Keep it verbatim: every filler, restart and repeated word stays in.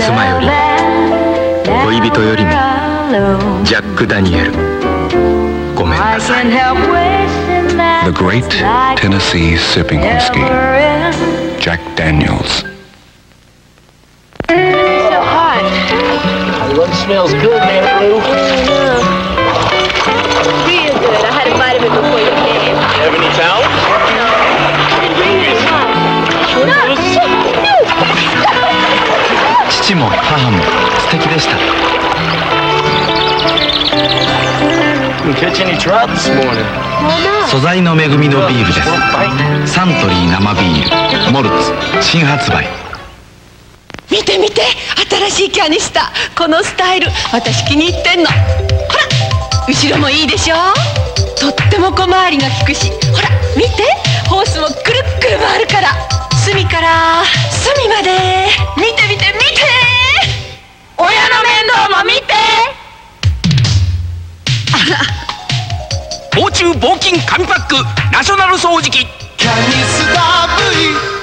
妻より恋人よりもジャック・ダニエル、ごめんなさい。 The Great Tennessee Sipping Whiskey, Jack Daniels. So hot. One smells good, man, Lou. Real good. I had a vitamin before you came. You have any towels? No. No. 父も母も素敵でした。 Didn't catch any trout this morning. 素材の恵みのビールです。サントリー生ビールモルツ新発売。 見て見て、新しいキャニスター。このスタイル私気に入ってんの。ほら後ろもいいでしょ。とっても小回りが利くし、ほら見て、ホースもくるっくる回るから、隅から隅まで見て見て見て、親の面倒も見て。あら、 防虫防菌紙パックナショナル掃除機。 キャニスター V